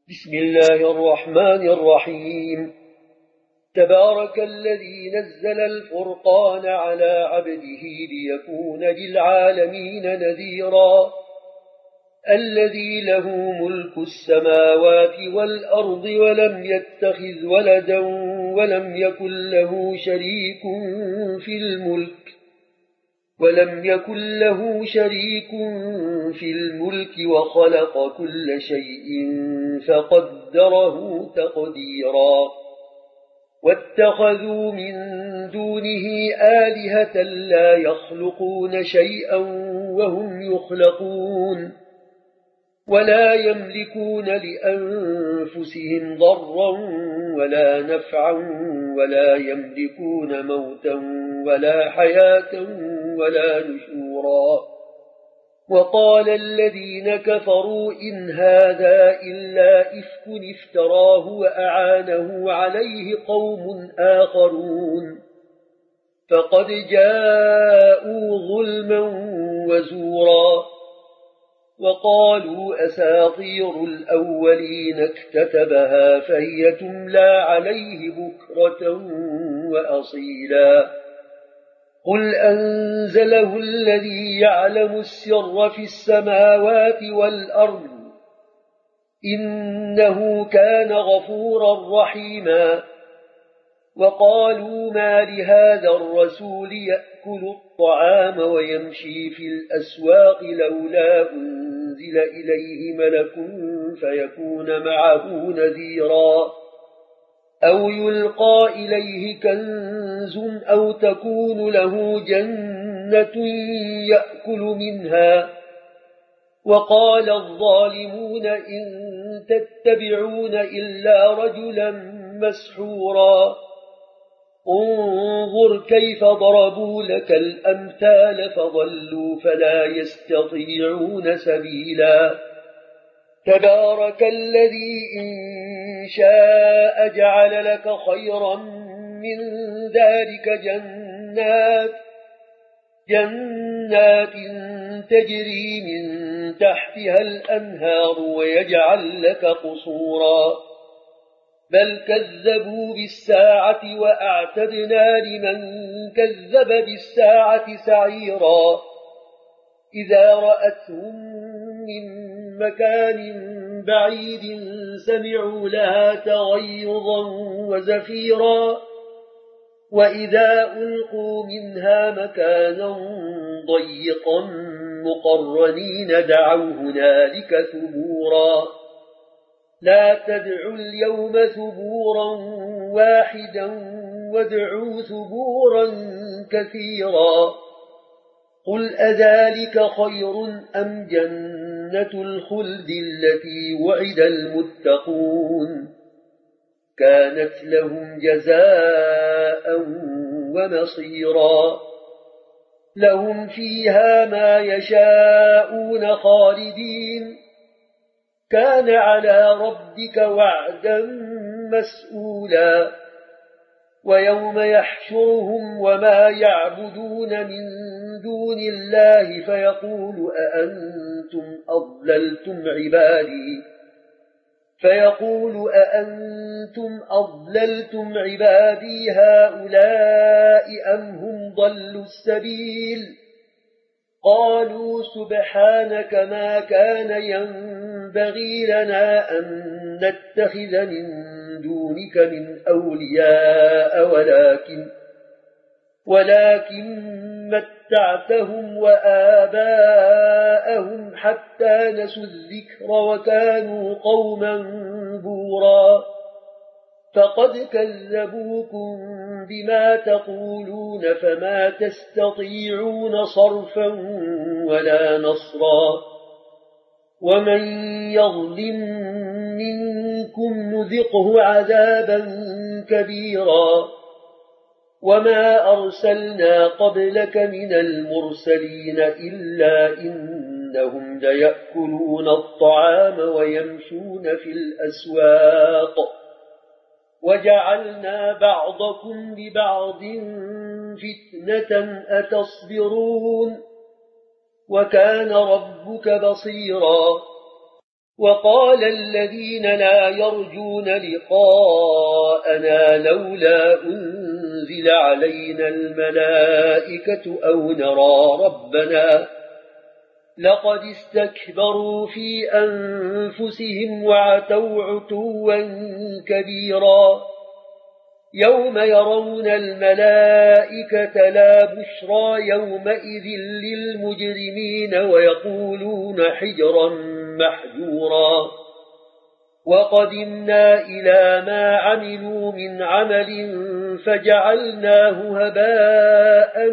بسم الله الرحمن الرحيم. تبارك الذي نزل الفرقان على عبده ليكون للعالمين نذيرا. الذي له ملك السماوات والأرض ولم يتخذ ولدا ولم يكن له شريك في الملك وخلق كل شيء فقدره تقديرا. واتخذوا من دونه آلهة لا يخلقون شيئا وهم يخلقون ولا يملكون لأنفسهم ضرا ولا نفعا ولا يملكون موتا ولا حياة ولا نشورا. وقال الذين كفروا إن هذا إلا إفك افتراه وأعانه عليه قوم آخرون فقد جاءوا ظلما وزورا. وقالوا أساطير الأولين اكتتبها فهي تملى عليه بكرة وأصيلا. قل أنزله الذي يعلم السر في السماوات والأرض إنه كان غفورا رحيما. وقالوا ما لهذا الرسول يأكل الطعام ويمشي في الأسواق لولا أنزل إليه ملك فيكون معه نذيرا أو يلقى إليه كنز أو تكون له جنة يأكل منها. وقال الظالمون إن تتبعون إلا رجلا مسحورا. انظر كيف ضربوا لك الأمثال فضلوا فلا يستطيعون سبيلا. تبارك الذي إن شاء جعل لك خيرا من ذلك جنات تجري من تحتها الأنهار ويجعل لك قصورا. بل كذبوا بالساعة وأعتدنا لمن كذب بالساعة سعيرا. إذا رأتهم من مكان بعيد سمعوا لها تغيظا وزفيرا. وإذا ألقوا منها مكانا ضيقا مقرنين دعوا هنالك ثبورا. لا تدعوا اليوم ثبورا واحدا وادعوا ثبورا كثيرا. قل أذلك خير أم جنة الخلد التي وعد المتقون كانت لهم جزاء ومصيرا. لهم فيها ما يشاءون خالدين كان على ربك وعدا مسئولا. ويوم يحشرهم وما يعبدون من دون الله فيقول أأنتم أضللتم عبادي هؤلاء أم هم ضلوا السبيل. قالوا سبحانك ما كان ينبغي لنا أن نتخذ من دونك من أولياء ولكن متعتهم وآباءهم حتى نسوا الذكر وكانوا قوما بورا. فقد كذبوكم بما تقولون فما تستطيعون صرفا ولا نصرا. ومن يظلم منكم نذقه عذابا كبيرا. وما أرسلنا قبلك من المرسلين إلا إنهم ليأكلون الطعام ويمشون في الأسواق وجعلنا بعضكم لبعض فتنة أتصبرون وكان ربك بصيرا. وقال الذين لا يرجون لقاءنا لولا أنزل علينا الملائكة أو نرى ربنا لقد استكبروا في أنفسهم وعتوا عتوا كبيرا يوم يرون الملائكة لا بشرى يومئذ للمجرمين ويقولون حجرا محجورا وقدمنا إلى ما عملوا من عمل فجعلناه هباء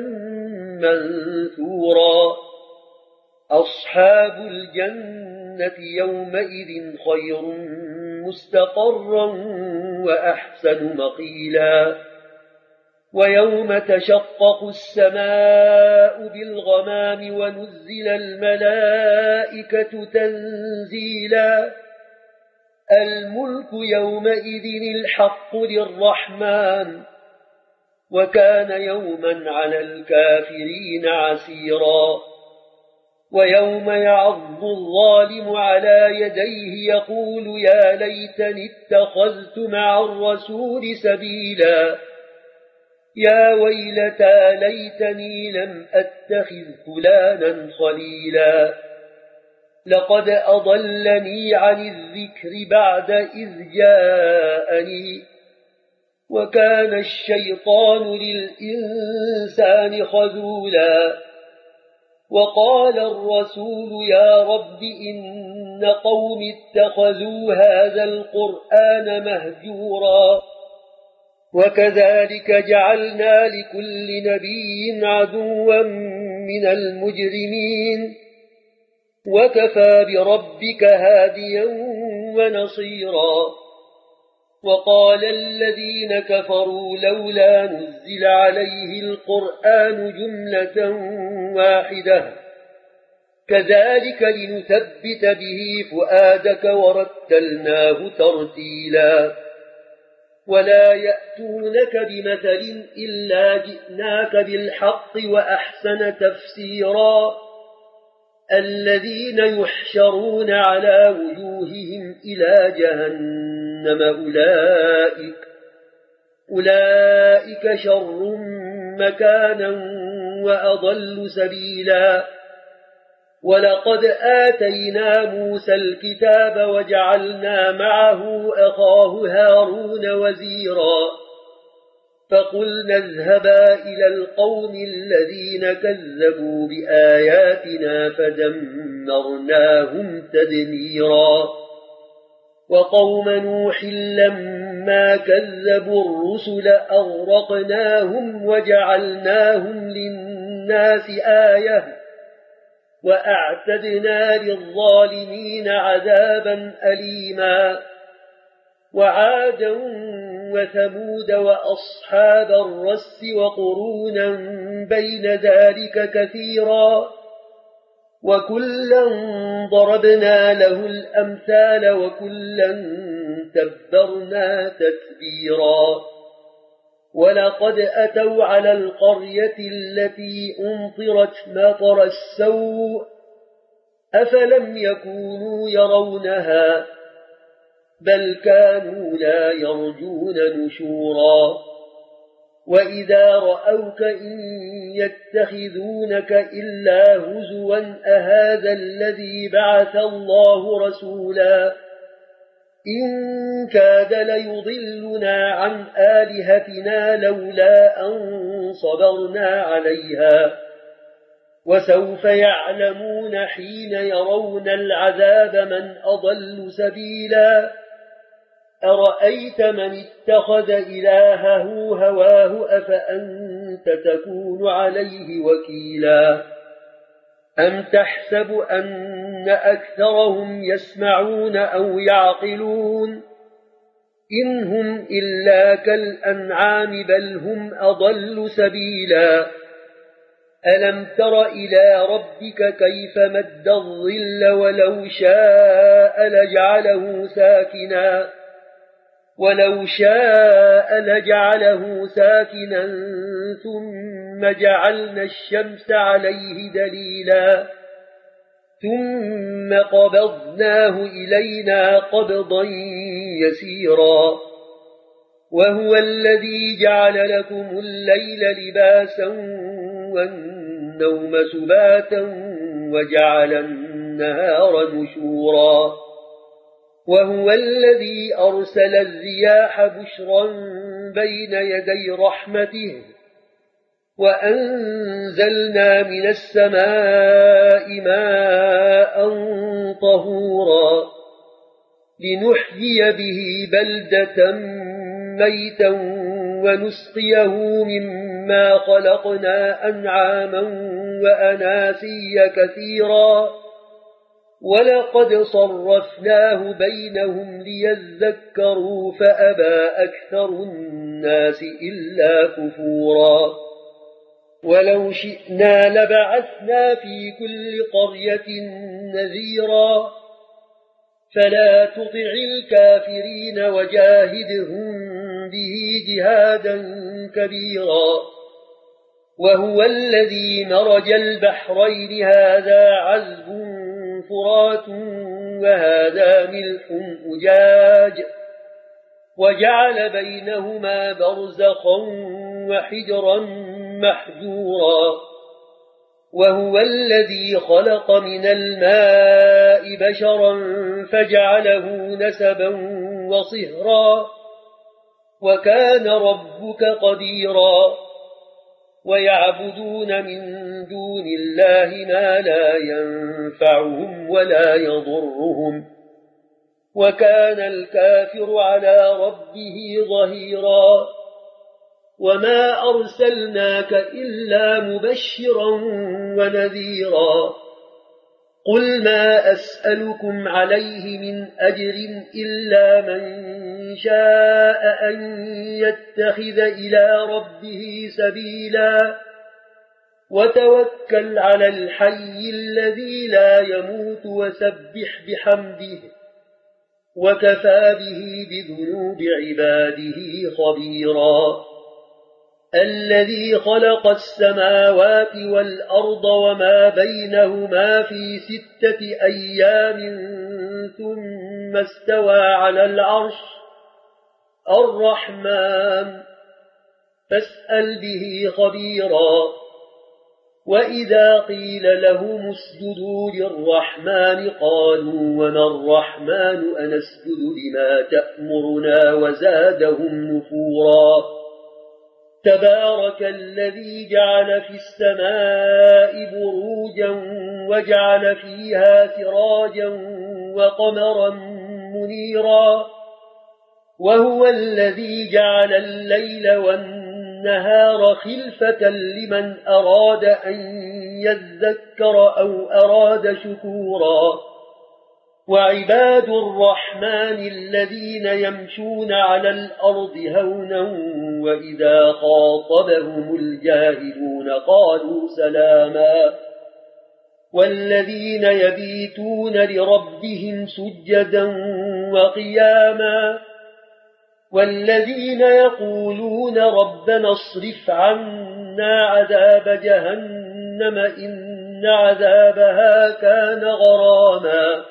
منثورا أصحاب الجنة يومئذ خير مستقرا وأحسن مقيلا ويوم تشقق السماء بالغمام ونزل الملائكة تنزيلا الملك يومئذ الحق للرحمن وكان يوما على الكافرين عسيرا ويوم يعض الظالم على يديه يقول يا ليتني اتخذت مع الرسول سبيلا يا ويلتى ليتني لم أتخذ فلانا خليلا لقد أضلني عن الذكر بعد إذ جاءني وكان الشيطان للإنسان خذولا وقال الرسول يا رب إن قوم اتخذوا هذا القرآن مهجورا وكذلك جعلنا لكل نبي عدوا من المجرمين وكفى بربك هاديا ونصيرا وقال الذين كفروا لولا نزل عليه القرآن جملة واحدة كذلك لنثبت به فؤادك ورتلناه ترتيلا ولا يأتونك بمثل إلا جئناك بالحق وأحسن تفسيرا الذين يحشرون على وجوههم إلى جهنم أولئك شر مكانا وأضل سبيلا ولقد آتينا موسى الكتاب وجعلنا معه أخاه هارون وزيرا فقلنا اذهبا إلى القوم الذين كذبوا بآياتنا فدمرناهم تدميرا وقوم نوح لما كذبوا الرسل أغرقناهم وجعلناهم للناس آية وأعتدنا للظالمين عذابا أليما وعادا وثمود وأصحاب الرس وقرونا بين ذلك كثيرا وكلا ضربنا له الأمثال وكلا تبرنا تتبيرا ولقد أتوا على القرية التي أمطرت مطر السوء أفلم يكونوا يرونها بل كانوا لا يرجون نشورا وإذا رأوك إن يتخذونك إلا هزوا أهذا الذي بعث الله رسولا إن كاد ليضلنا عن آلهتنا لولا أن صبرنا عليها وسوف يعلمون حين يرون العذاب من أضل سبيلا أرأيت من اتخذ إلهه هواه أفأنت تكون عليه وكيلا أم تحسب أن أكثرهم يسمعون أو يعقلون إن هم إلا كالأنعام بل هم أضل سبيلا ألم تر إلى ربك كيف مد الظل ولو شاء لجعله ساكنا ثم جعلنا الشمس عليه دليلا ثم قبضناه إلينا قبضا يسيرا وهو الذي جعل لكم الليل لباسا والنوم سباتا وجعل النهار نشورا وهو الذي أرسل الرياح بشرا بين يدي رحمته وأنزلنا من السماء ماء طهورا لنحيي به بلدة ميتا ونسقيه مما خلقنا أنعاما وأناسيا كثيرا ولقد صرفناه بينهم ليذكروا فأبى أكثر الناس إلا كفورا ولو شئنا لبعثنا في كل قرية نذيرا فلا تطع الكافرين وجاهدهم به جهادا كبيرا وهو الذي مرج البحرين هذا عذب فرات وهذا ملح أجاج وجعل بينهما برزخا وحجرا محجورا وهو الذي خلق من الماء بشرا فجعله نسبا وصهرا وكان ربك قديرا ويعبدون من دون الله ما لا ينفعهم ولا يضرهم وكان الكافر على ربه ظهيرا وما أرسلناك إلا مبشرا ونذيرا قل ما أسألكم عليه من أجر إلا من شاء أن يتخذ إلى ربه سبيلا وتوكل على الحي الذي لا يموت وسبح بحمده وكفى به بذنوب عباده خبيرا الذي خلق السماوات والأرض وما بينهما في 6 أيام ثم استوى على العرش الرحمن فاسأل به خبيرا وإذا قيل لهم اسجدوا للرحمن قالوا وما الرحمن أنسجد لما تأمرنا وزادهم نفورا تبارك الذي جعل في السماء بروجا وجعل فيها سراجا وقمرا منيرا وهو الذي جعل الليل والنهار خلفة لمن أراد أن يذكر أو أراد شكورا وعباد الرحمن الذين يمشون على الأرض هونا وإذا خاطبهم الجاهلون قالوا سلاما والذين يبيتون لربهم سجدا وقياما والذين يقولون ربنا اصرف عنا عذاب جهنم إن عذابها كان غراما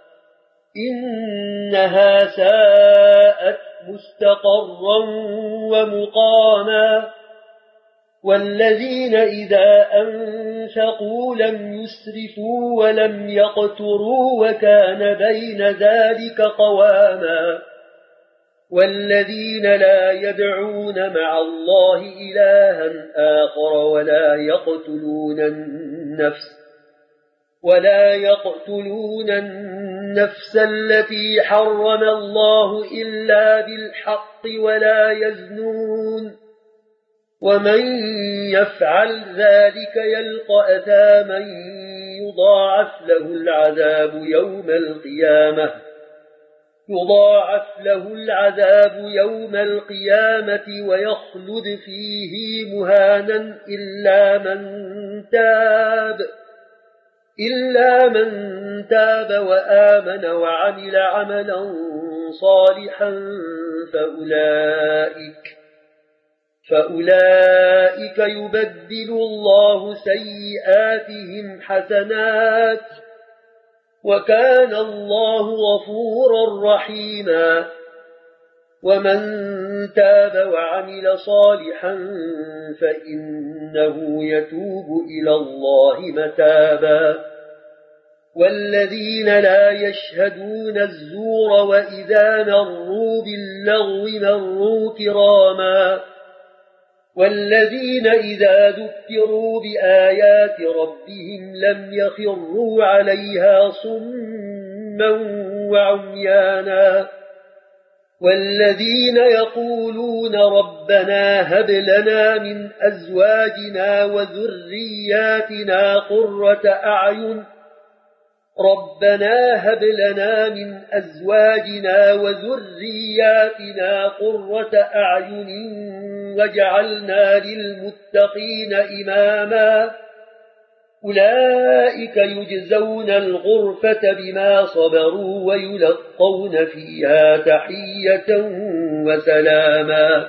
إنها ساءت مستقرا ومقاما والذين إذا أنفقوا لم يسرفوا ولم يقتروا وكان بين ذلك قواما والذين لا يدعون مع الله إلها آخر ولا يقتلون النفس التي حرم الله إلا بالحق ولا يزنون ومن يفعل ذلك يلقى أثاما يضاعف له العذاب يوم القيامة ويخلد فيه مهانا إلا من تاب وآمن وعمل عملا صالحا فأولئك يبدل الله سيئاتهم حسنات وكان الله غفورا رحيما ومن تاب وعمل صالحا فإنه يتوب إلى الله متابا والذين لا يشهدون الزور وإذا مروا باللغو مروا كراما والذين إذا ذكروا بآيات ربهم لم يخروا عليها صما وعميانا والذين يقولون ربنا هب لنا من أزواجنا وذرياتنا قرة أعين ربنا هب لنا من أزواجنا وذرياتنا قرة أعين وجعلنا للمتقين إماما أولئك يجزون الغرفة بما صبروا ويلقون فيها تحية وسلاما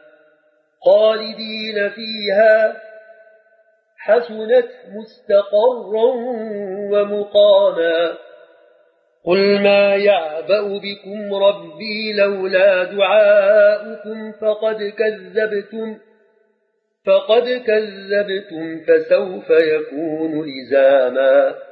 خالدين فيها حسنت مستقرا ومقاما قل ما يعبأ بكم ربي لولا دعاؤكم فقد كذبتم فسوف يكون لزاما